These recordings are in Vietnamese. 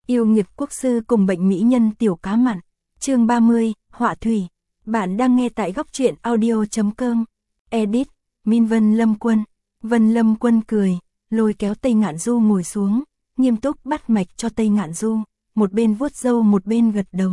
Yêu nghiệt quốc sư cùng bệnh mỹ nhân tiểu cá mặn. Chương 30, họa thủy. Bạn đang nghe tại góc truyện audio.com. Edit, Min Vân Lâm Quân. Vân Lâm Quân cười, lôi kéo Tây Ngạn Du ngồi xuống, nghiêm túc bắt mạch cho Tây Ngạn Du, một bên vuốt râu một bên gật đầu.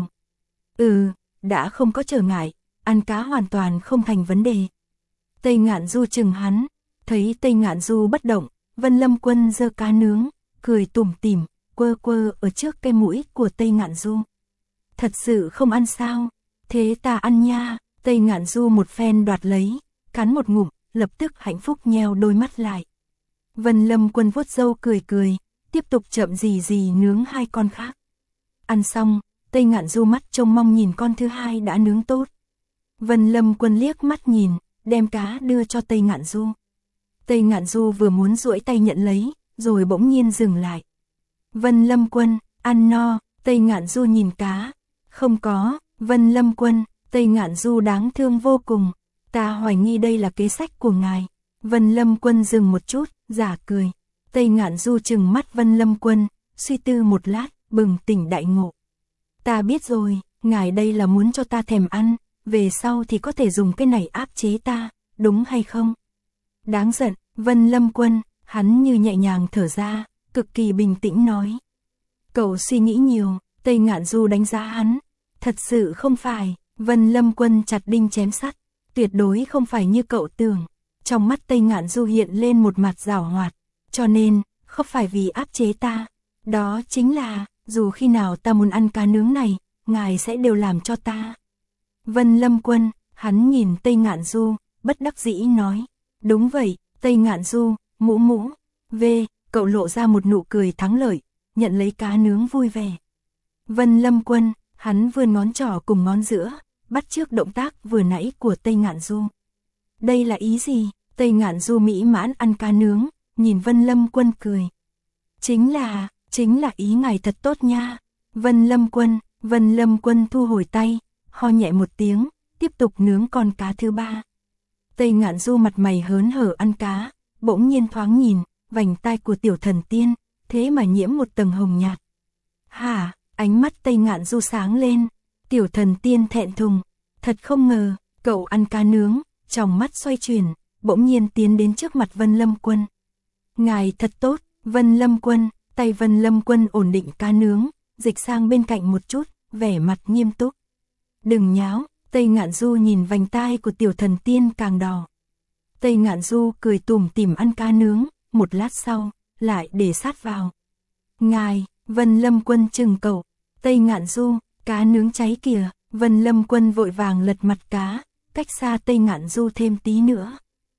Đã không có trở ngại, ăn cá hoàn toàn không thành vấn đề. Tây Ngạn Du chừng hắn, thấy Tây Ngạn Du bất động, Vân Lâm Quân giơ cá nướng, cười tủm tỉm, quơ quơ ở trước cái mũi của Tây Ngạn Du. Thật sự không ăn sao? Thế ta ăn nha. Tây Ngạn Du một phen đoạt lấy, cắn một ngụm, lập tức hạnh phúc nheo đôi mắt lại. Vân Lâm Quân vuốt râu cười cười, tiếp tục chậm gì nướng hai con khác. Ăn xong, Tây Ngạn Du mắt trông mong nhìn con thứ hai đã nướng tốt. Vân Lâm Quân liếc mắt nhìn, đem cá đưa cho Tây Ngạn Du. Tây Ngạn Du vừa muốn duỗi tay nhận lấy, rồi bỗng nhiên dừng lại. Vân Lâm Quân, ăn no. Tây Ngạn Du nhìn cá. Không có. Vân Lâm Quân, Tây Ngạn Du đáng thương vô cùng. Ta hoài nghi đây là kế sách của ngài. Vân Lâm Quân dừng một chút, giả cười. Tây Ngạn Du trừng mắt Vân Lâm Quân, suy tư một lát, bừng tỉnh đại ngộ. Ta biết rồi, ngài đây là muốn cho ta thèm ăn, về sau thì có thể dùng cái này áp chế ta, đúng hay không? Đáng giận. Vân Lâm Quân, hắn như nhẹ nhàng thở ra, cực kỳ bình tĩnh nói. Cậu suy nghĩ nhiều. Tây Ngạn Du đánh giá hắn. Thật sự không phải. Vân Lâm Quân chặt đinh chém sắt. Tuyệt đối không phải như cậu tưởng. Trong mắt Tây Ngạn Du hiện lên một mặt giảo hoạt. Cho nên, không phải vì áp chế ta. Đó chính là, dù khi nào ta muốn ăn cá nướng này, ngài sẽ đều làm cho ta. Vân Lâm Quân, hắn nhìn Tây Ngạn Du, bất đắc dĩ nói. Đúng vậy, Tây Ngạn Du, mũ. Cậu lộ ra một nụ cười thắng lợi, nhận lấy cá nướng vui vẻ. Vân Lâm Quân, hắn vươn ngón trỏ cùng ngón giữa, bắt chước động tác vừa nãy của Tây Ngạn Du. Đây là ý gì? Tây Ngạn Du mỹ mãn ăn cá nướng, nhìn Vân Lâm Quân cười. Chính là ý ngài thật tốt nha. Vân Lâm Quân thu hồi tay, ho nhẹ một tiếng, tiếp tục nướng con cá thứ ba. Tây Ngạn Du mặt mày hớn hở ăn cá, bỗng nhiên thoáng nhìn, vành tai của tiểu thần tiên, thế mà nhiễm một tầng hồng nhạt. Hả? Ánh mắt Tây Ngạn Du sáng lên, tiểu thần tiên thẹn thùng, thật không ngờ, cậu ăn cá nướng, trong mắt xoay chuyển, bỗng nhiên tiến đến trước mặt Vân Lâm Quân. Ngài thật tốt. Vân Lâm Quân, tay Vân Lâm Quân ổn định cá nướng, dịch sang bên cạnh một chút, vẻ mặt nghiêm túc. Đừng nháo. Tây Ngạn Du nhìn vành tai của tiểu thần tiên càng đỏ. Tây Ngạn Du cười tủm tỉm ăn cá nướng, một lát sau, lại để sát vào. Ngài. Vân Lâm Quân chừng cậu. Tây Ngạn Du, cá nướng cháy kìa. Vân Lâm Quân vội vàng lật mặt cá, cách xa Tây Ngạn Du thêm tí nữa.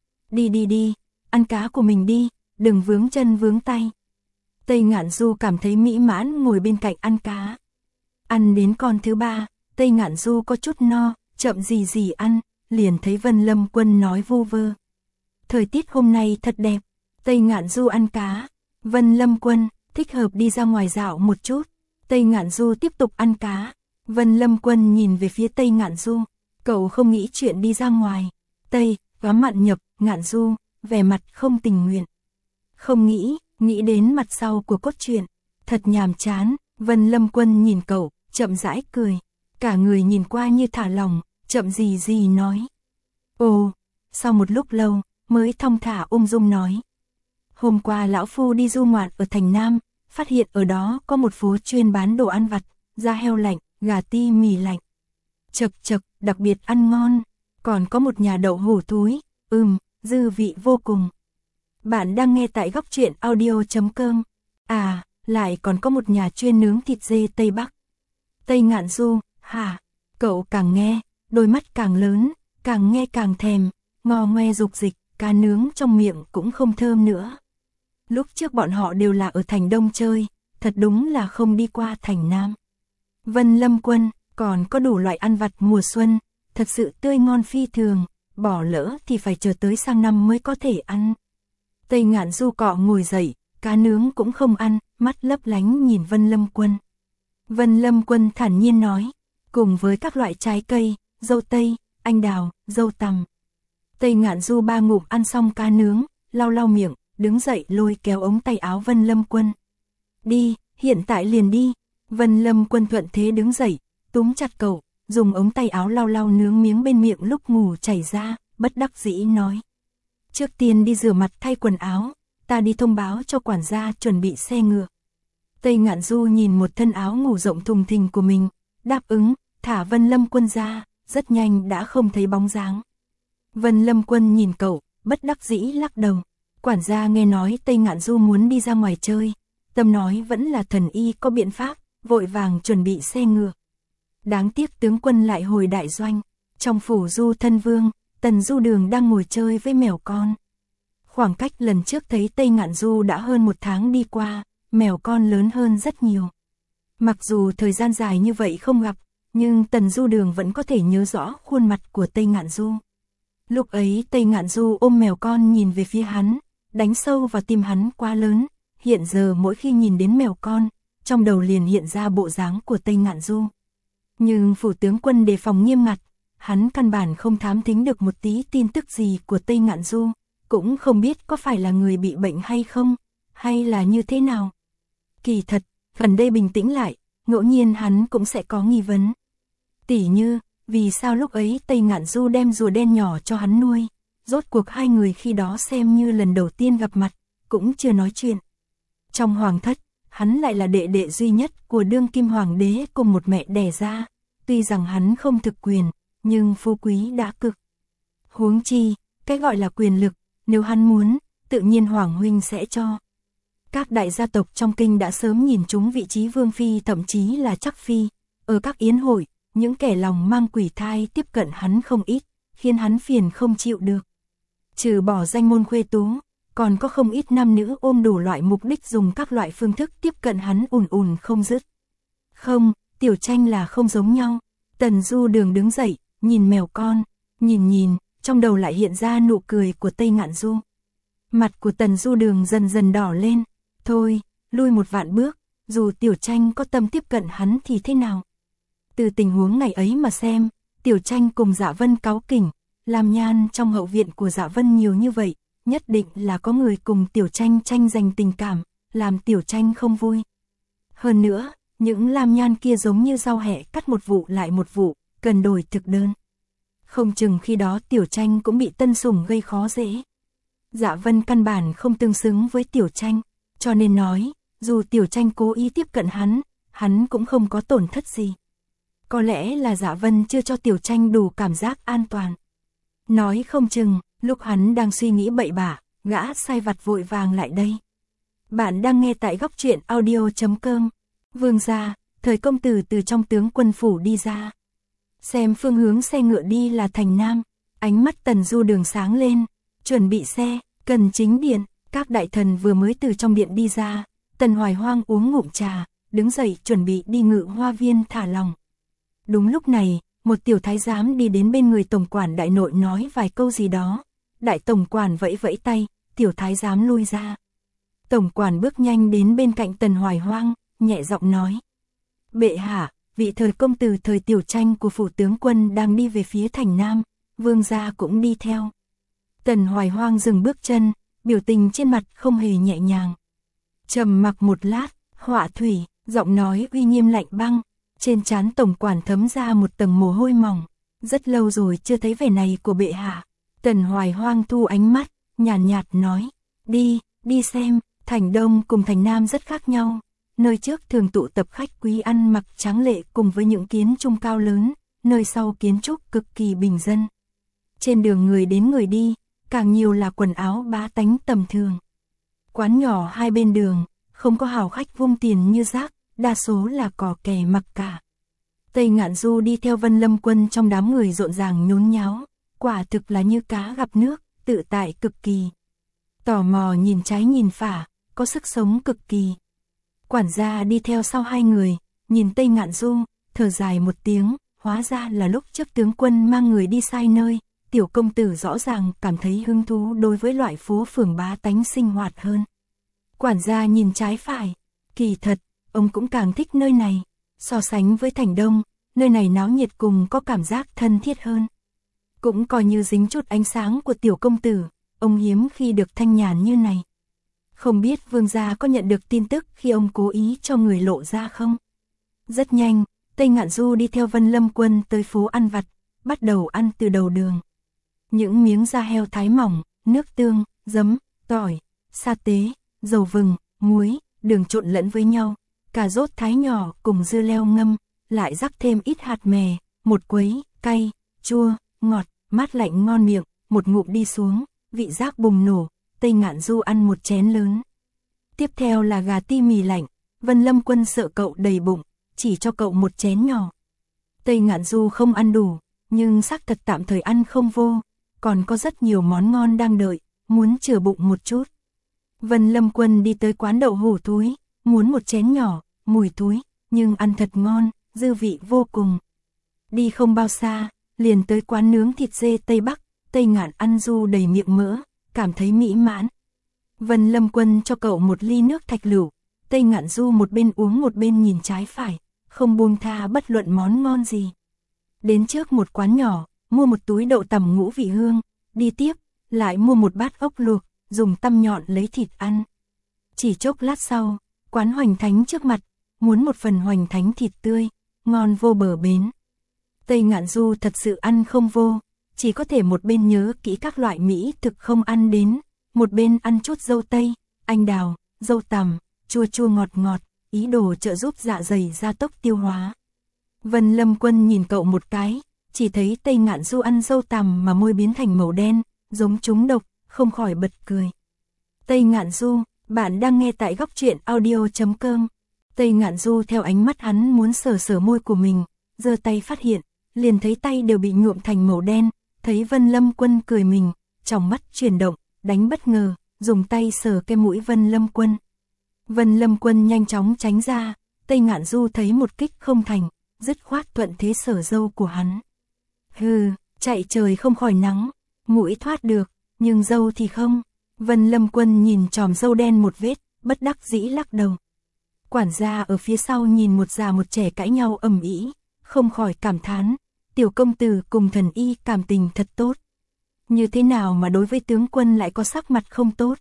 Đi, ăn cá của mình đi, đừng vướng chân vướng tay. Tây Ngạn Du cảm thấy mỹ mãn ngồi bên cạnh ăn cá. Ăn đến con thứ ba, Tây Ngạn Du có chút no, chậm gì ăn, liền thấy Vân Lâm Quân nói vu vơ. Thời tiết hôm nay thật đẹp. Tây Ngạn Du ăn cá. Vân Lâm Quân, thích hợp đi ra ngoài dạo một chút. Tây Ngạn Du tiếp tục ăn cá. Vân Lâm Quân nhìn về phía Tây Ngạn Du. Cậu không nghĩ chuyện đi ra ngoài. Tây, quá mặn nhập, Ngạn Du, vẻ mặt không tình nguyện. Không nghĩ đến mặt sau của cốt truyện. Thật nhàm chán. Vân Lâm Quân nhìn cậu, chậm rãi cười. Cả người nhìn qua như thả lỏng, chậm gì nói. Ồ, sau một lúc lâu, mới thong thả ung dung nói. Hôm qua lão phu đi du ngoạn ở thành Nam, phát hiện ở đó có một phố chuyên bán đồ ăn vặt, da heo lạnh, gà ti mì lạnh. Chật, đặc biệt ăn ngon. Còn có một nhà đậu hủ thúi, dư vị vô cùng. Bạn đang nghe tại góc truyện audio.com. À, lại còn có một nhà chuyên nướng thịt dê Tây Bắc. Tây Ngạn Du, hả? Cậu càng nghe, đôi mắt càng lớn, càng nghe càng thèm, ngò ngoe dục dịch, cá nướng trong miệng cũng không thơm nữa. Lúc trước bọn họ đều là ở thành Đông chơi, thật đúng là không đi qua thành Nam. Vân Lâm Quân, còn có đủ loại ăn vặt mùa xuân, thật sự tươi ngon phi thường, bỏ lỡ thì phải chờ tới sang năm mới có thể ăn. Tây Ngạn Du cọ ngồi dậy, cá nướng cũng không ăn, mắt lấp lánh nhìn Vân Lâm Quân. Vân Lâm Quân thản nhiên nói, cùng với các loại trái cây, dâu tây, anh đào, dâu tằm. Tây Ngạn Du ba ngụm ăn xong cá nướng, lau miệng, đứng dậy lôi kéo ống tay áo Vân Lâm Quân. Đi, hiện tại liền đi. Vân Lâm Quân thuận thế đứng dậy, túm chặt cậu, dùng ống tay áo lau lau nước miếng bên miệng lúc ngủ chảy ra, bất đắc dĩ nói. Trước tiên đi rửa mặt thay quần áo, ta đi thông báo cho quản gia chuẩn bị xe ngựa. Tây Ngạn Du nhìn một thân áo ngủ rộng thùng thình của mình, đáp ứng, thả Vân Lâm Quân ra, rất nhanh đã không thấy bóng dáng. Vân Lâm Quân nhìn cậu, bất đắc dĩ lắc đầu. Quản gia nghe nói Tây Ngạn Du muốn đi ra ngoài chơi, tâm nói vẫn là thần y có biện pháp, vội vàng chuẩn bị xe ngựa. Đáng tiếc tướng quân lại hồi đại doanh, trong phủ Du Thân Vương, Tần Du Đường đang ngồi chơi với mèo con. Khoảng cách lần trước thấy Tây Ngạn Du đã hơn 1 tháng đi qua, mèo con lớn hơn rất nhiều. Mặc dù thời gian dài như vậy không gặp, nhưng Tần Du Đường vẫn có thể nhớ rõ khuôn mặt của Tây Ngạn Du. Lúc ấy Tây Ngạn Du ôm mèo con nhìn về phía hắn, đánh sâu vào tim hắn quá lớn, hiện giờ mỗi khi nhìn đến mèo con, trong đầu liền hiện ra bộ dáng của Tây Ngạn Du. Nhưng phủ tướng quân đề phòng nghiêm ngặt, hắn căn bản không thám thính được một tí tin tức gì của Tây Ngạn Du, cũng không biết có phải là người bị bệnh hay không, hay là như thế nào. Kỳ thật, gần đây bình tĩnh lại, ngẫu nhiên hắn cũng sẽ có nghi vấn. Tỉ như, vì sao lúc ấy Tây Ngạn Du đem rùa đen nhỏ cho hắn nuôi, rốt cuộc hai người khi đó xem như lần đầu tiên gặp mặt, cũng chưa nói chuyện. Trong hoàng thất, hắn lại là đệ đệ duy nhất của đương kim hoàng đế cùng một mẹ đẻ ra, tuy rằng hắn không thực quyền, nhưng phú quý đã cực. Huống chi, cái gọi là quyền lực, nếu hắn muốn, tự nhiên hoàng huynh sẽ cho. Các đại gia tộc trong kinh đã sớm nhìn trúng vị trí vương phi thậm chí là chắc phi, ở các yến hội, những kẻ lòng mang quỷ thai tiếp cận hắn không ít, khiến hắn phiền không chịu được. Trừ bỏ danh môn khuê tú, còn có không ít nam nữ ôm đủ loại mục đích dùng các loại phương thức tiếp cận hắn ùn không dứt. Không, Tiểu Tranh là không giống nhau. Tần Du Đường đứng dậy, nhìn mèo con, nhìn, trong đầu lại hiện ra nụ cười của Tây Ngạn Du. Mặt của Tần Du Đường dần dần đỏ lên, thôi, lui một vạn bước, dù Tiểu Tranh có tâm tiếp cận hắn thì thế nào. Từ tình huống ngày ấy mà xem, Tiểu Tranh cùng Dạ Vân cáu kỉnh, làm nhan trong hậu viện của Dạ Vân nhiều như vậy, nhất định là có người cùng Tiểu Tranh tranh giành tình cảm, làm Tiểu Tranh không vui. Hơn nữa, những làm nhan kia giống như rau hẹ cắt một vụ lại một vụ, cần đổi thực đơn. Không chừng khi đó Tiểu Tranh cũng bị tân sủng gây khó dễ. Dạ Vân căn bản không tương xứng với Tiểu Tranh, cho nên nói, dù Tiểu Tranh cố ý tiếp cận hắn cũng không có tổn thất gì. Có lẽ là Dạ Vân chưa cho Tiểu Tranh đủ cảm giác an toàn. Nói không chừng, lúc hắn đang suy nghĩ bậy bạ, gã sai vặt vội vàng lại đây. Bạn đang nghe tại góc truyện audio.com. Vương gia, Thời công tử từ trong tướng quân phủ đi ra. Xem phương hướng xe ngựa đi là thành Nam, ánh mắt Tần Du Đường sáng lên, chuẩn bị xe, cần chính điện, các đại thần vừa mới từ trong điện đi ra, Tần Hoài Hoang uống ngụm trà, đứng dậy chuẩn bị đi Ngự Hoa Viên thả lòng. Đúng lúc này, một tiểu thái giám đi đến bên người tổng quản đại nội nói vài câu gì đó, đại tổng quản vẫy vẫy tay, tiểu thái giám lui ra. Tổng quản bước nhanh đến bên cạnh Tần Hoài Hoang, nhẹ giọng nói. Bệ hạ, vị Thời công tử Thời Tiểu Tranh của phủ tướng quân đang đi về phía thành Nam, vương gia cũng đi theo. Tần Hoài Hoang dừng bước chân, biểu tình trên mặt không hề nhẹ nhàng. Trầm mặc một lát, Họa Thủy, giọng nói uy nghiêm lạnh băng, trên trán tổng quản thấm ra một tầng mồ hôi mỏng. Rất lâu rồi chưa thấy vẻ này của bệ hạ. Tần Hoài Hoang thu ánh mắt, nhàn nhạt nói, đi xem, thành Đông cùng thành Nam rất khác nhau. Nơi trước thường tụ tập khách quý ăn mặc tráng lệ cùng với những kiến trúc cao lớn, nơi sau kiến trúc cực kỳ bình dân. Trên đường người đến người đi, càng nhiều là quần áo bá tánh tầm thường. Quán nhỏ hai bên đường, không có hào khách vung tiền như rác, đa số là cò kè mặc cả. Tây Ngạn Du đi theo Vân Lâm Quân trong đám người rộn ràng nhốn nháo, quả thực là như cá gặp nước, tự tại cực kỳ. Tò mò nhìn trái nhìn phải, có sức sống cực kỳ. Quản gia đi theo sau hai người, nhìn Tây Ngạn Du, thở dài một tiếng, hóa ra là lúc trước tướng quân mang người đi sai nơi, tiểu công tử rõ ràng cảm thấy hứng thú đối với loại phố phường bá tánh sinh hoạt hơn. Quản gia nhìn trái phải, kỳ thật, ông cũng càng thích nơi này, so sánh với thành Đông, nơi này náo nhiệt cùng có cảm giác thân thiết hơn. Cũng coi như dính chút ánh sáng của tiểu công tử, ông hiếm khi được thanh nhàn như này. Không biết vương gia có nhận được tin tức khi ông cố ý cho người lộ ra không? Rất nhanh, Tây Ngạn Du đi theo Vân Lâm Quân tới phố ăn vặt, bắt đầu ăn từ đầu đường. Những miếng da heo thái mỏng, nước tương, giấm, tỏi, sa tế, dầu vừng, muối, đường trộn lẫn với nhau, cà rốt thái nhỏ cùng dưa leo ngâm, lại rắc thêm ít hạt mè, một quấy, cay, chua, ngọt, mát lạnh ngon miệng, một ngụm đi xuống, vị giác bùng nổ, Tây Ngạn Du ăn một chén lớn. Tiếp theo là gà ti mì lạnh, Vân Lâm Quân sợ cậu đầy bụng, chỉ cho cậu một chén nhỏ. Tây Ngạn Du không ăn đủ, nhưng xác thật tạm thời ăn không vô, còn có rất nhiều món ngon đang đợi, muốn chừa bụng một chút. Vân Lâm Quân đi tới quán đậu hủ thúi, muốn một chén nhỏ, mùi thúi, nhưng ăn thật ngon, dư vị vô cùng. Đi không bao xa, liền tới quán nướng thịt dê Tây Bắc, Tây Ngạn ăn Du đầy miệng mỡ, cảm thấy mỹ mãn. Vân Lâm Quân cho cậu một ly nước thạch lựu, Tây Ngạn Du một bên uống một bên nhìn trái phải, không buông tha bất luận món ngon gì. Đến trước một quán nhỏ, mua một túi đậu tằm ngũ vị hương, đi tiếp, lại mua một bát ốc luộc, dùng tăm nhọn lấy thịt ăn. Chỉ chốc lát sau, quán Hoành Thánh trước mặt, muốn một phần Hoành Thánh thịt tươi, ngon vô bờ bến. Tây Ngạn Du thật sự ăn không vô, chỉ có thể một bên nhớ kỹ các loại mỹ thực không ăn đến, một bên ăn chút dâu tây, anh đào, dâu tằm, chua chua ngọt ngọt, ý đồ trợ giúp dạ dày gia tốc tiêu hóa. Vân Lâm Quân nhìn cậu một cái, chỉ thấy Tây Ngạn Du ăn dâu tằm mà môi biến thành màu đen, giống trúng độc, không khỏi bật cười. Tây Ngạn Du, bạn đang nghe tại góc truyện audio.com. Tây Ngạn Du theo ánh mắt hắn muốn sờ sờ môi của mình, giơ tay phát hiện, liền thấy tay đều bị nhuộm thành màu đen, thấy Vân Lâm Quân cười mình, trong mắt chuyển động, đánh bất ngờ, dùng tay sờ cái mũi Vân Lâm Quân. Vân Lâm Quân nhanh chóng tránh ra, Tây Ngạn Du thấy một kích không thành, dứt khoát thuận thế sờ râu của hắn. Hừ, chạy trời không khỏi nắng, mũi thoát được, nhưng râu thì không. Vân Lâm Quân nhìn chòm râu đen một vết, bất đắc dĩ lắc đầu. Quản gia ở phía sau nhìn một già một trẻ cãi nhau ầm ĩ, không khỏi cảm thán, tiểu công tử cùng thần y cảm tình thật tốt. Như thế nào mà đối với tướng quân lại có sắc mặt không tốt?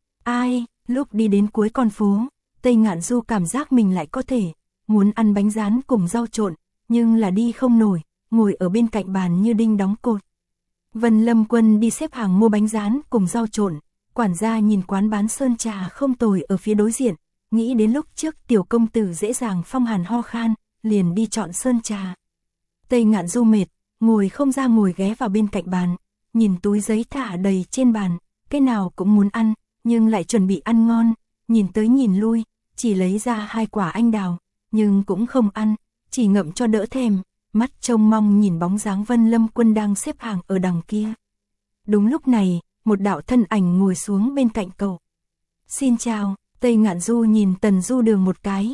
Ai, lúc đi đến cuối con phố, Tây Ngạn Du cảm giác mình lại có thể, muốn ăn bánh rán cùng rau trộn, nhưng là đi không nổi, ngồi ở bên cạnh bàn như đinh đóng cột. Vân Lâm Quân đi xếp hàng mua bánh rán cùng rau trộn, quản gia nhìn quán bán sơn trà không tồi ở phía đối diện, nghĩ đến lúc trước tiểu công tử dễ dàng phong hàn ho khan, liền đi chọn sơn trà. Tây Ngạn Du mệt, ngồi không ra ngồi ghé vào bên cạnh bàn, nhìn túi giấy thả đầy trên bàn, cái nào cũng muốn ăn, nhưng lại chuẩn bị ăn ngon, nhìn tới nhìn lui, chỉ lấy ra 2 quả anh đào, nhưng cũng không ăn, chỉ ngậm cho đỡ thèm, mắt trông mong nhìn bóng dáng Vân Lâm Quân đang xếp hàng ở đằng kia. Đúng lúc này, một đạo thân ảnh ngồi xuống bên cạnh cậu. Xin chào, Tây Ngạn Du nhìn Tần Du Đường một cái,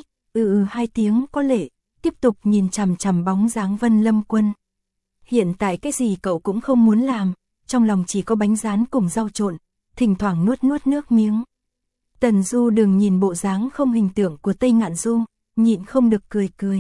2 tiếng có lệ, tiếp tục nhìn chằm chằm bóng dáng Vân Lâm Quân. Hiện tại cái gì cậu cũng không muốn làm, trong lòng chỉ có bánh rán cùng rau trộn, thỉnh thoảng nuốt nuốt nước miếng. Tần Du Đường nhìn bộ dáng không hình tượng của Tây Ngạn Du, nhịn không được cười cười.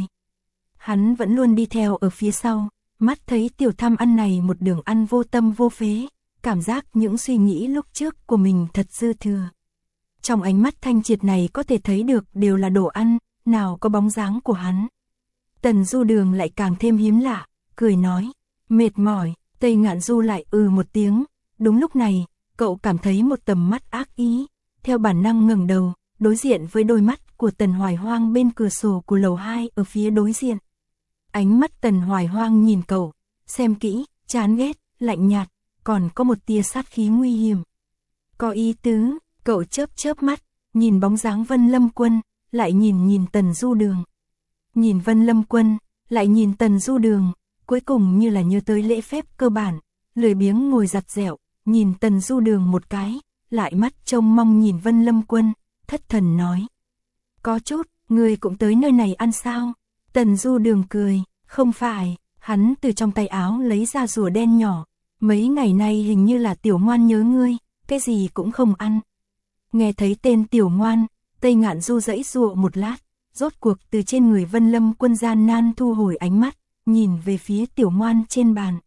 Hắn vẫn luôn đi theo ở phía sau, mắt thấy tiểu tham ăn này một đường ăn vô tâm vô phế, cảm giác những suy nghĩ lúc trước của mình thật dư thừa. Trong ánh mắt thanh triệt này có thể thấy được đều là đồ ăn, nào có bóng dáng của hắn. Tần Du Đường lại càng thêm hiếm lạ, cười nói, mệt mỏi. Tây Ngạn Du lại một tiếng. Đúng lúc này, cậu cảm thấy một tầm mắt ác ý, theo bản năng ngẩng đầu, đối diện với đôi mắt của Tần Hoài Hoang bên cửa sổ của lầu 2 ở phía đối diện. Ánh mắt Tần Hoài Hoang nhìn cậu, xem kỹ, chán ghét, lạnh nhạt, còn có một tia sát khí nguy hiểm. Có ý tứ, cậu chớp chớp mắt, nhìn bóng dáng Vân Lâm Quân, lại nhìn Tần Du Đường. Nhìn Vân Lâm Quân, lại nhìn Tần Du Đường, cuối cùng như là nhớ tới lễ phép cơ bản, lười biếng ngồi giặt dẹo, nhìn Tần Du Đường một cái, lại mắt trông mong nhìn Vân Lâm Quân, thất thần nói. Có chút, người cũng tới nơi này ăn sao? Tần Du Đường cười, không phải, hắn từ trong tay áo lấy ra rùa đen nhỏ, mấy ngày nay hình như là Tiểu Ngoan nhớ ngươi, cái gì cũng không ăn. Nghe thấy tên Tiểu Ngoan, Tây Ngạn Du giãy giụa một lát, rốt cuộc từ trên người Vân Lâm Quân gian nan thu hồi ánh mắt, nhìn về phía Tiểu Ngoan trên bàn.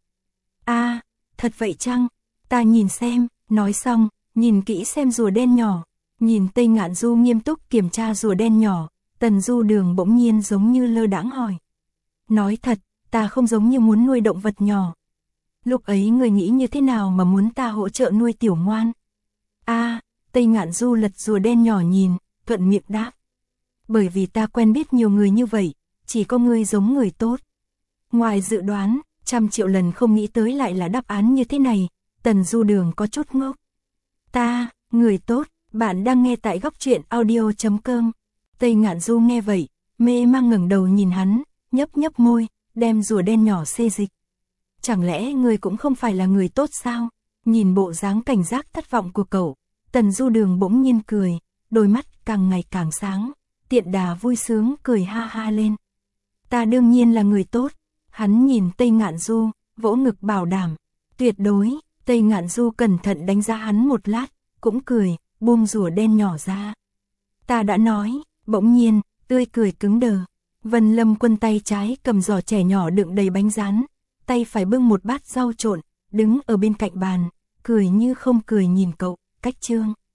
A, thật vậy chăng? Ta nhìn xem, nói xong, nhìn kỹ xem rùa đen nhỏ, nhìn Tây Ngạn Du nghiêm túc kiểm tra rùa đen nhỏ, Tần Du Đường bỗng nhiên giống như lơ đãng hỏi. Nói thật, ta không giống như muốn nuôi động vật nhỏ. Lúc ấy người nghĩ như thế nào mà muốn ta hỗ trợ nuôi tiểu ngoan? Tây Ngạn Du lật rùa đen nhỏ nhìn, thuận miệng đáp. Bởi vì ta quen biết nhiều người như vậy, chỉ có ngươi giống người tốt. Ngoài dự đoán, 100 triệu lần không nghĩ tới lại là đáp án như thế này, Tần Du Đường có chút ngốc. Ta, người tốt, bạn đang nghe tại góc truyện audio.com. Tây Ngạn Du nghe vậy, mê mang ngẩng đầu nhìn hắn, nhấp nhấp môi, đem rùa đen nhỏ xê dịch. Chẳng lẽ ngươi cũng không phải là người tốt sao? Nhìn bộ dáng cảnh giác thất vọng của cậu, Tần Du Đường bỗng nhiên cười, đôi mắt càng ngày càng sáng, tiện đà vui sướng cười ha ha lên. Ta đương nhiên là người tốt. Hắn nhìn Tây Ngạn Du, vỗ ngực bảo đảm. Tuyệt đối. Tây Ngạn Du cẩn thận đánh giá hắn một lát, cũng cười, buông rùa đen nhỏ ra. Ta đã nói. Bỗng nhiên, tươi cười cứng đờ. Vân Lâm Quân tay trái cầm giỏ trẻ nhỏ đựng đầy bánh rán, tay phải bưng một bát rau trộn, đứng ở bên cạnh bàn, cười như không cười nhìn cậu, cách chương.